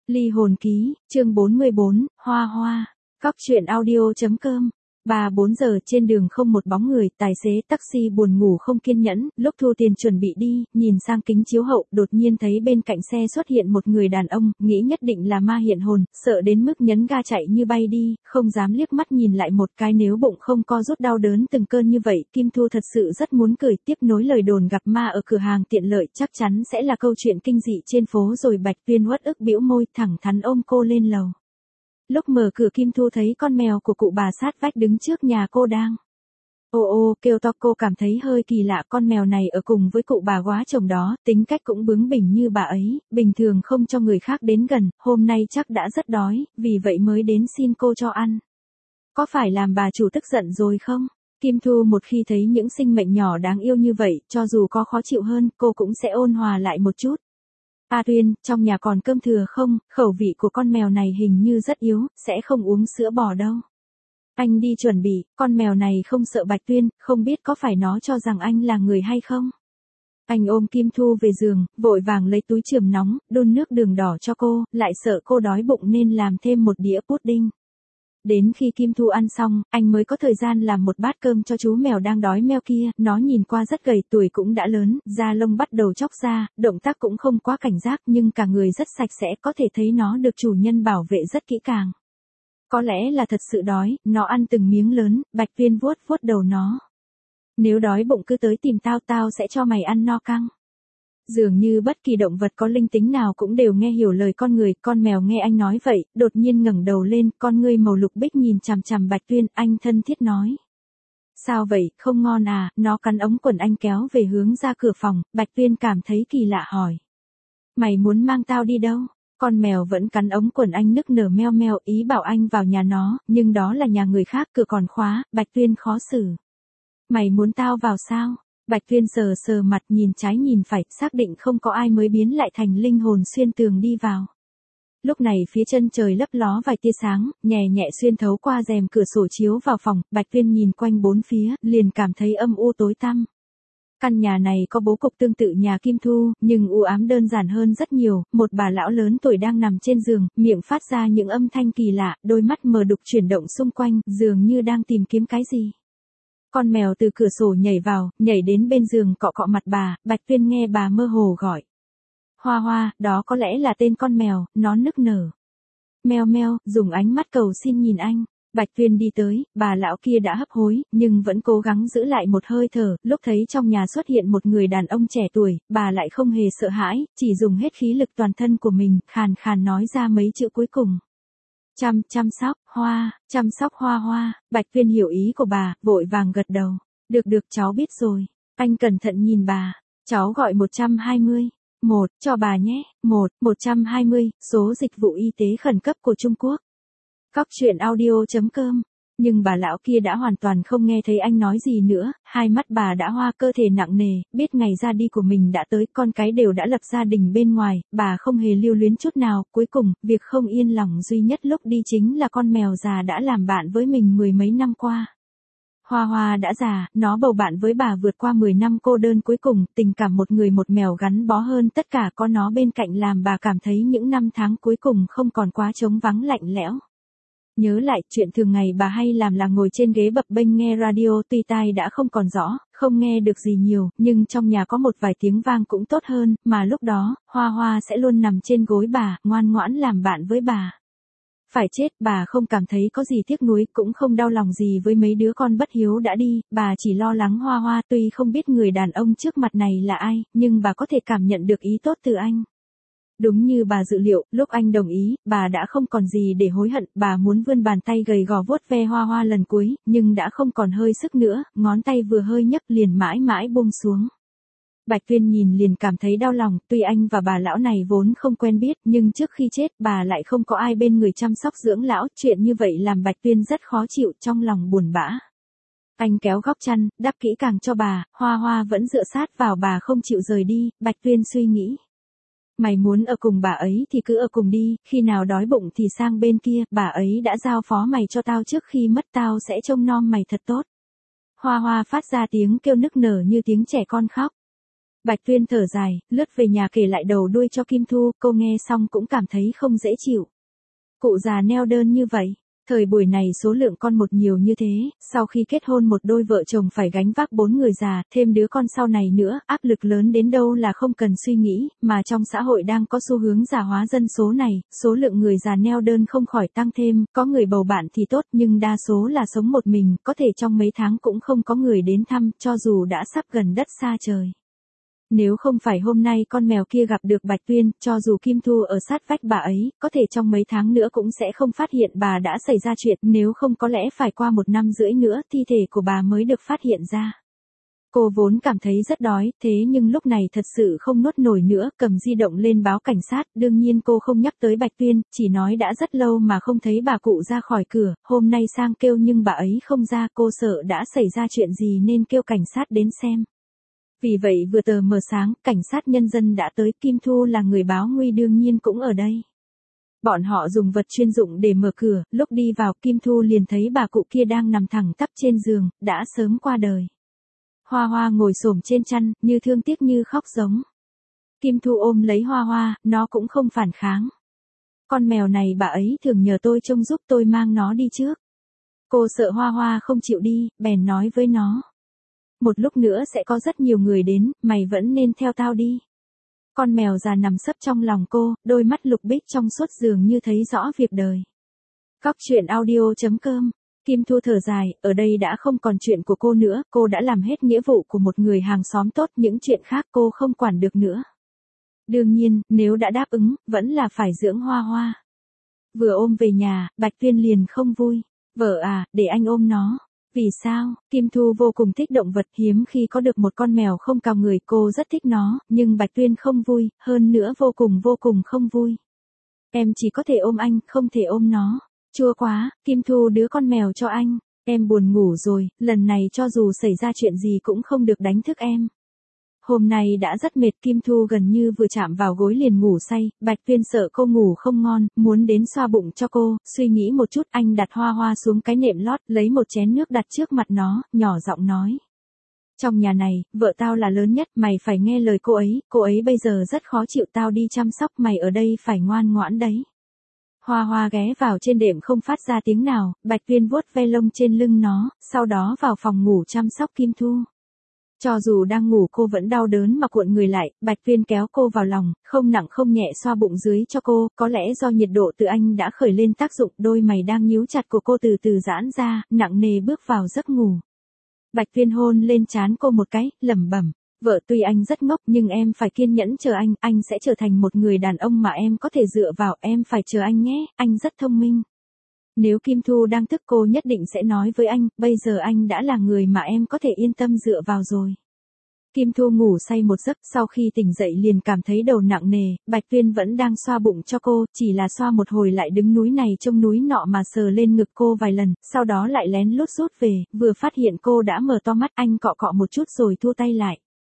Ly hồn ký, chương 44, Hoa Hoa. Cóc truyện audio.com. 3-4 giờ trên đường không một bóng người, tài xế taxi buồn ngủ không kiên nhẫn, lúc thu tiền chuẩn bị đi, nhìn sang kính chiếu hậu, đột nhiên thấy bên cạnh xe xuất hiện một người đàn ông, nghĩ nhất định là ma hiện hồn, sợ đến mức nhấn ga chạy như bay đi, không dám liếc mắt nhìn lại một cái nếu bụng không co rút đau đớn từng cơn như vậy, Kim Thu thật sự rất muốn cười, tiếp nối lời đồn gặp ma ở cửa hàng tiện lợi, chắc chắn sẽ là câu chuyện kinh dị trên phố rồi. Bạch Tuyên uất ức bĩu môi, thẳng thắn ôm cô lên lầu. Lúc mở cửa Kim Thu thấy con mèo của cụ bà sát vách đứng trước nhà cô đang ô kêu to. Cô cảm thấy hơi kỳ lạ, con mèo này ở cùng với cụ bà góa chồng đó, tính cách cũng bướng bỉnh như bà ấy, bình thường không cho người khác đến gần, hôm nay chắc đã rất đói, vì vậy mới đến xin cô cho ăn. Có phải làm bà chủ tức giận rồi không? Kim Thu một khi thấy những sinh mệnh nhỏ đáng yêu như vậy, cho dù có khó chịu hơn, cô cũng sẽ ôn hòa lại một chút. A Tuyên, trong nhà còn cơm thừa không? Khẩu vị của con mèo này hình như rất yếu, sẽ không uống sữa bò đâu. Anh đi chuẩn bị, con mèo này không sợ Bạch Tuyên, không biết có phải nó cho rằng anh là người hay không? Anh ôm Kim Thu về giường, vội vàng lấy túi chườm nóng, đun nước đường đỏ cho cô, lại sợ cô đói bụng nên làm thêm một đĩa pudding. Đến khi Kim Thu ăn xong, anh mới có thời gian làm một bát cơm cho chú mèo đang đói meo kia, nó nhìn qua rất gầy, tuổi cũng đã lớn, da lông bắt đầu chóc ra, động tác cũng không quá cảnh giác nhưng cả người rất sạch sẽ, có thể thấy nó được chủ nhân bảo vệ rất kỹ càng. Có lẽ là thật sự đói, nó ăn từng miếng lớn, Bạch Tuyên vuốt vuốt đầu nó. Nếu đói bụng cứ tới tìm tao, tao sẽ cho mày ăn no căng. Dường như bất kỳ động vật có linh tính nào cũng đều nghe hiểu lời con người, con mèo nghe anh nói vậy, đột nhiên ngẩng đầu lên, con ngươi màu lục bích nhìn chằm chằm Bạch Tuyên, anh thân thiết nói. Sao vậy, không ngon à? Nó cắn ống quần anh kéo về hướng ra cửa phòng, Bạch Tuyên cảm thấy kỳ lạ hỏi. Mày muốn mang tao đi đâu? Con mèo vẫn cắn ống quần anh nức nở meo meo, ý bảo anh vào nhà nó, nhưng đó là nhà người khác, cửa còn khóa, Bạch Tuyên khó xử. Mày muốn tao vào sao? Bạch Tuyên sờ sờ mặt, nhìn trái nhìn phải, xác định không có ai mới biến lại thành linh hồn xuyên tường đi vào. Lúc này phía chân trời lấp ló vài tia sáng, nhẹ nhẹ xuyên thấu qua rèm cửa sổ chiếu vào phòng, Bạch Tuyên nhìn quanh bốn phía, liền cảm thấy âm u tối tăm. Căn nhà này có bố cục tương tự nhà Kim Thu, nhưng u ám đơn giản hơn rất nhiều, một bà lão lớn tuổi đang nằm trên giường, miệng phát ra những âm thanh kỳ lạ, đôi mắt mờ đục chuyển động xung quanh, dường như đang tìm kiếm cái gì. Con mèo từ cửa sổ nhảy vào, nhảy đến bên giường cọ cọ mặt bà, Bạch Tuyên nghe bà mơ hồ gọi. Hoa Hoa, đó có lẽ là tên con mèo, nó nức nở. Meo meo, dùng ánh mắt cầu xin nhìn anh. Bạch Tuyên đi tới, bà lão kia đã hấp hối, nhưng vẫn cố gắng giữ lại một hơi thở, lúc thấy trong nhà xuất hiện một người đàn ông trẻ tuổi, bà lại không hề sợ hãi, chỉ dùng hết khí lực toàn thân của mình, khàn khàn nói ra mấy chữ cuối cùng. Chăm sóc Hoa Hoa. Bạch Tuyên hiểu ý của bà, vội vàng gật đầu. Được cháu biết rồi. Anh cẩn thận nhìn bà. Cháu gọi 120. Cho bà nhé. 120, số dịch vụ y tế khẩn cấp của Trung Quốc. Cóc truyện audio.com. Nhưng bà lão kia đã hoàn toàn không nghe thấy anh nói gì nữa, hai mắt bà đã hoa, cơ thể nặng nề, biết ngày ra đi của mình đã tới, con cái đều đã lập gia đình bên ngoài, bà không hề lưu luyến chút nào, cuối cùng, việc không yên lòng duy nhất lúc đi chính là con mèo già đã làm bạn với mình mười mấy năm qua. Hoa Hoa đã già, nó bầu bạn với bà vượt qua 10 năm cô đơn, cuối cùng, tình cảm một người một mèo gắn bó hơn tất cả, có nó bên cạnh làm bà cảm thấy những năm tháng cuối cùng không còn quá trống vắng lạnh lẽo. Nhớ lại, chuyện thường ngày bà hay làm là ngồi trên ghế bập bênh nghe radio, tuy tai đã không còn rõ, không nghe được gì nhiều, nhưng trong nhà có một vài tiếng vang cũng tốt hơn, mà lúc đó, Hoa Hoa sẽ luôn nằm trên gối bà, ngoan ngoãn làm bạn với bà. Phải chết, bà không cảm thấy có gì tiếc nuối, cũng không đau lòng gì với mấy đứa con bất hiếu đã đi, bà chỉ lo lắng Hoa Hoa, tuy không biết người đàn ông trước mặt này là ai, nhưng bà có thể cảm nhận được ý tốt từ anh. Đúng như bà dự liệu, lúc anh đồng ý, bà đã không còn gì để hối hận, bà muốn vươn bàn tay gầy gò vuốt ve Hoa Hoa lần cuối, nhưng đã không còn hơi sức nữa, ngón tay vừa hơi nhấc liền mãi mãi buông xuống. Bạch Tuyên nhìn liền cảm thấy đau lòng, tuy anh và bà lão này vốn không quen biết, nhưng trước khi chết, bà lại không có ai bên người chăm sóc dưỡng lão, chuyện như vậy làm Bạch Tuyên rất khó chịu, trong lòng buồn bã. Anh kéo góc chăn, đắp kỹ càng cho bà, Hoa Hoa vẫn dựa sát vào bà không chịu rời đi, Bạch Tuyên suy nghĩ. Mày muốn ở cùng bà ấy thì cứ ở cùng đi, khi nào đói bụng thì sang bên kia, bà ấy đã giao phó mày cho tao trước khi mất, tao sẽ trông nom mày thật tốt. Hoa Hoa phát ra tiếng kêu nức nở như tiếng trẻ con khóc. Bạch Tuyên thở dài, lướt về nhà kể lại đầu đuôi cho Kim Thu, cô nghe xong cũng cảm thấy không dễ chịu. Cụ già neo đơn như vậy, thời buổi này số lượng con một nhiều như thế, sau khi kết hôn một đôi vợ chồng phải gánh vác 4 người già, thêm đứa con sau này nữa, áp lực lớn đến đâu là không cần suy nghĩ, mà trong xã hội đang có xu hướng già hóa dân số này, số lượng người già neo đơn không khỏi tăng thêm, có người bầu bạn thì tốt nhưng đa số là sống một mình, có thể trong mấy tháng cũng không có người đến thăm, cho dù đã sắp gần đất xa trời. Nếu không phải hôm nay con mèo kia gặp được Bạch Tuyên, cho dù Kim Thu ở sát vách bà ấy, có thể trong mấy tháng nữa cũng sẽ không phát hiện bà đã xảy ra chuyện, nếu không có lẽ phải qua 1 năm rưỡi nữa, thi thể của bà mới được phát hiện ra. Cô vốn cảm thấy rất đói, thế nhưng lúc này thật sự không nuốt nổi nữa, cầm di động lên báo cảnh sát, đương nhiên cô không nhắc tới Bạch Tuyên, chỉ nói đã rất lâu mà không thấy bà cụ ra khỏi cửa, hôm nay sang kêu nhưng bà ấy không ra, cô sợ đã xảy ra chuyện gì nên kêu cảnh sát đến xem. Vì vậy vừa tờ mờ sáng, cảnh sát nhân dân đã tới, Kim Thu là người báo nguy đương nhiên cũng ở đây. Bọn họ dùng vật chuyên dụng để mở cửa, lúc đi vào Kim Thu liền thấy bà cụ kia đang nằm thẳng tắp trên giường, đã sớm qua đời. Hoa Hoa ngồi xổm trên chăn, như thương tiếc như khóc giống. Kim Thu ôm lấy Hoa Hoa, nó cũng không phản kháng. Con mèo này bà ấy thường nhờ tôi trông giúp tôi mang nó đi trước. Cô sợ Hoa Hoa không chịu đi, bèn nói với nó. Một lúc nữa sẽ có rất nhiều người đến, mày vẫn nên theo tao đi. Con mèo già nằm sấp trong lòng cô, đôi mắt lục bích trong suốt dường như thấy rõ việc đời. Cóc truyện audio.com. Kim Thu thở dài, ở đây đã không còn chuyện của cô nữa, cô đã làm hết nghĩa vụ của một người hàng xóm tốt, những chuyện khác cô không quản được nữa. Đương nhiên, nếu đã đáp ứng, vẫn là phải dưỡng Hoa Hoa. Vừa ôm về nhà, Bạch Tuyên liền không vui. Vợ à, để anh ôm nó. Vì sao? Kim Thu vô cùng thích động vật, hiếm khi có được một con mèo không cào người, cô rất thích nó, nhưng Bạch Tuyên không vui, hơn nữa vô cùng không vui. Em chỉ có thể ôm anh, không thể ôm nó. Chua quá, Kim Thu đứa con mèo cho anh. Em buồn ngủ rồi, lần này cho dù xảy ra chuyện gì cũng không được đánh thức em. Hôm nay đã rất mệt, Kim Thu gần như vừa chạm vào gối liền ngủ say, Bạch Tuyên sợ cô ngủ không ngon, muốn đến xoa bụng cho cô, suy nghĩ một chút anh đặt Hoa Hoa xuống cái nệm lót, lấy một chén nước đặt trước mặt nó, nhỏ giọng nói. Trong nhà này, vợ tao là lớn nhất, mày phải nghe lời cô ấy bây giờ rất khó chịu, tao đi chăm sóc, mày ở đây phải ngoan ngoãn đấy. Hoa Hoa ghé vào trên đệm không phát ra tiếng nào, Bạch Tuyên vuốt ve lông trên lưng nó, sau đó vào phòng ngủ chăm sóc Kim Thu. Cho dù đang ngủ cô vẫn đau đớn mà cuộn người lại, Bạch Tuyên kéo cô vào lòng, không nặng không nhẹ xoa bụng dưới cho cô, có lẽ do nhiệt độ từ anh đã khởi lên tác dụng, đôi mày đang nhíu chặt của cô từ từ giãn ra, nặng nề bước vào giấc ngủ. Bạch Tuyên hôn lên trán cô một cái, lẩm bẩm, vợ tuy anh rất ngốc nhưng em phải kiên nhẫn chờ anh sẽ trở thành một người đàn ông mà em có thể dựa vào, em phải chờ anh nhé, anh rất thông minh. Nếu Kim Thu đang thức cô nhất định sẽ nói với anh, bây giờ anh đã là người mà em có thể yên tâm dựa vào rồi. Kim Thu ngủ say một giấc, sau khi tỉnh dậy liền cảm thấy đầu nặng nề, Bạch Tuyên vẫn đang xoa bụng cho cô, chỉ là xoa một hồi lại đứng núi này trông núi nọ mà sờ lên ngực cô vài lần, sau đó lại lén lút rút về, vừa phát hiện cô đã mở to mắt, anh cọ cọ một chút rồi thu tay lại.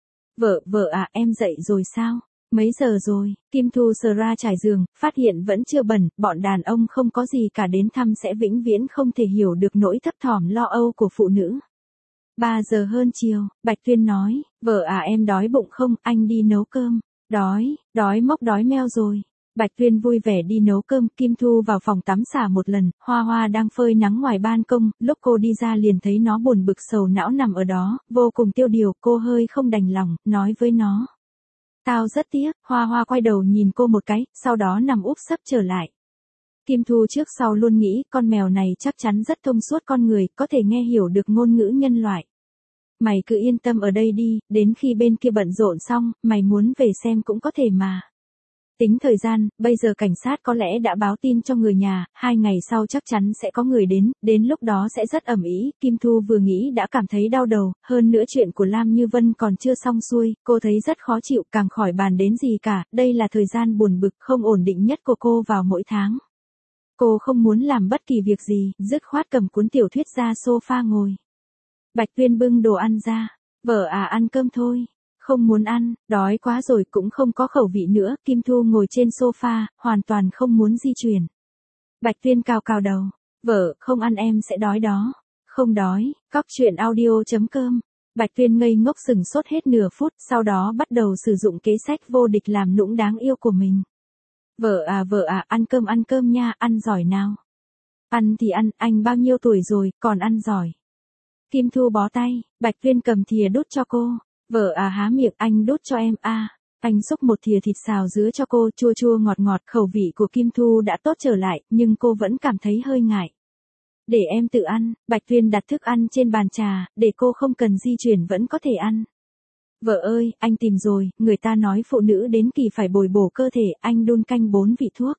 Vợ à, em dậy rồi sao? Mấy giờ rồi? Kim Thu sờ ra trải giường, phát hiện vẫn chưa bẩn, bọn đàn ông không có gì cả đến thăm sẽ vĩnh viễn không thể hiểu được nỗi thấp thỏm lo âu của phụ nữ. 3 giờ hơn chiều, Bạch Tuyên nói, vợ à em đói bụng không, anh đi nấu cơm. Đói mốc đói meo rồi. Bạch Tuyên vui vẻ đi nấu cơm, Kim Thu vào phòng tắm xả một lần, Hoa Hoa đang phơi nắng ngoài ban công, lúc cô đi ra liền thấy nó buồn bực sầu não nằm ở đó, vô cùng tiêu điều, cô hơi không đành lòng, nói với nó. Tao rất tiếc, Hoa Hoa quay đầu nhìn cô một cái, sau đó nằm úp sấp trở lại. Kim Thu trước sau luôn nghĩ, con mèo này chắc chắn rất thông suốt con người, có thể nghe hiểu được ngôn ngữ nhân loại. Mày cứ yên tâm ở đây đi, đến khi bên kia bận rộn xong, mày muốn về xem cũng có thể mà. Tính thời gian, bây giờ cảnh sát có lẽ đã báo tin cho người nhà, 2 ngày sau chắc chắn sẽ có người đến lúc đó sẽ rất ầm ĩ. Kim Thu vừa nghĩ đã cảm thấy đau đầu, hơn nữa chuyện của Lam Như Vân còn chưa xong xuôi, cô thấy rất khó chịu, càng khỏi bàn đến gì cả, đây là thời gian buồn bực không ổn định nhất của cô vào mỗi tháng. Cô không muốn làm bất kỳ việc gì, dứt khoát cầm cuốn tiểu thuyết ra sofa ngồi. Bạch Tuyên bưng đồ ăn ra, vợ à ăn cơm thôi. Không muốn ăn, đói quá rồi cũng không có khẩu vị nữa, Kim Thu ngồi trên sofa, hoàn toàn không muốn di chuyển. Bạch Tuyên cào cào đầu, vợ, không ăn em sẽ đói đó. Không đói, cóc truyện audio.com Bạch Tuyên ngây ngốc sừng sốt hết nửa phút, sau đó bắt đầu sử dụng kế sách vô địch làm nũng đáng yêu của mình. Vợ à, ăn cơm nha, ăn giỏi nào. Ăn thì ăn, anh bao nhiêu tuổi rồi, còn ăn giỏi. Kim Thu bó tay, Bạch Tuyên cầm thìa đút cho cô. Vợ à há miệng, anh đút cho em a. Anh xúc một thìa thịt xào dứa cho cô, chua chua ngọt ngọt, khẩu vị của Kim Thu đã tốt trở lại, nhưng cô vẫn cảm thấy hơi ngại. Để em tự ăn, Bạch Tuyên đặt thức ăn trên bàn trà, để cô không cần di chuyển vẫn có thể ăn. Vợ ơi, anh tìm rồi, người ta nói phụ nữ đến kỳ phải bồi bổ cơ thể, anh đun canh 4 vị thuốc.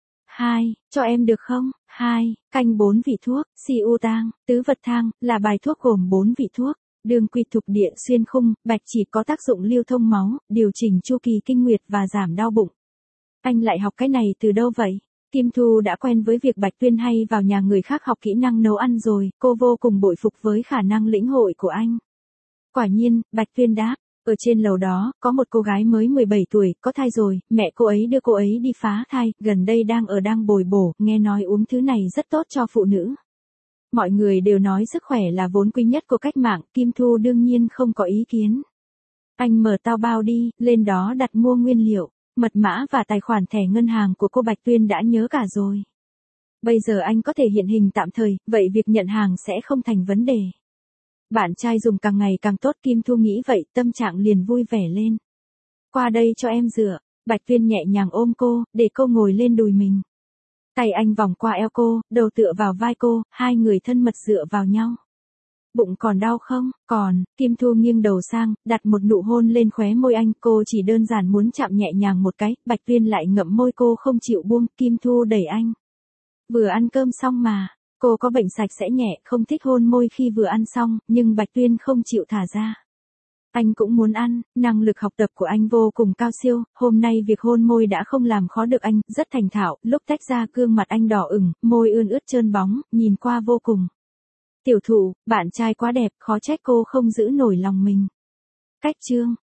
2, cho em được không? 2, canh 4 vị thuốc, siêu tang, tứ vật thang, là bài thuốc gồm 4 vị thuốc. Đường quy thục địa xuyên khung, bạch chỉ có tác dụng lưu thông máu, điều chỉnh chu kỳ kinh nguyệt và giảm đau bụng. Anh lại học cái này từ đâu vậy? Kim Thu đã quen với việc Bạch Tuyên hay vào nhà người khác học kỹ năng nấu ăn rồi, cô vô cùng bội phục với khả năng lĩnh hội của anh. Quả nhiên, Bạch Tuyên đáp, ở trên lầu đó, có một cô gái mới 17 tuổi, có thai rồi, mẹ cô ấy đưa cô ấy đi phá thai, gần đây đang bồi bổ, nghe nói uống thứ này rất tốt cho phụ nữ. Mọi người đều nói sức khỏe là vốn quý nhất của cách mạng, Kim Thu đương nhiên không có ý kiến. Anh mở Taobao đi, lên đó đặt mua nguyên liệu, mật mã và tài khoản thẻ ngân hàng của cô Bạch Tuyên đã nhớ cả rồi. Bây giờ anh có thể hiện hình tạm thời, vậy việc nhận hàng sẽ không thành vấn đề. Bạn trai dùng càng ngày càng tốt, Kim Thu nghĩ vậy, tâm trạng liền vui vẻ lên. Qua đây cho em dựa, Bạch Tuyên nhẹ nhàng ôm cô, để cô ngồi lên đùi mình. Tay anh vòng qua eo cô, đầu tựa vào vai cô, hai người thân mật dựa vào nhau. Bụng còn đau không? Còn, Kim Thu nghiêng đầu sang, đặt một nụ hôn lên khóe môi anh, cô chỉ đơn giản muốn chạm nhẹ nhàng một cái, Bạch Tuyên lại ngậm môi cô không chịu buông, Kim Thu đẩy anh. Vừa ăn cơm xong mà, cô có bệnh sạch sẽ nhẹ, không thích hôn môi khi vừa ăn xong, nhưng Bạch Tuyên không chịu thả ra. Anh cũng muốn ăn, năng lực học tập của anh vô cùng cao siêu, hôm nay việc hôn môi đã không làm khó được anh, rất thành thạo, lúc tách ra gương mặt anh đỏ ửng, môi ươn ướt trơn bóng, nhìn qua vô cùng. Tiểu thụ, bạn trai quá đẹp, khó trách cô không giữ nổi lòng mình. Cách chương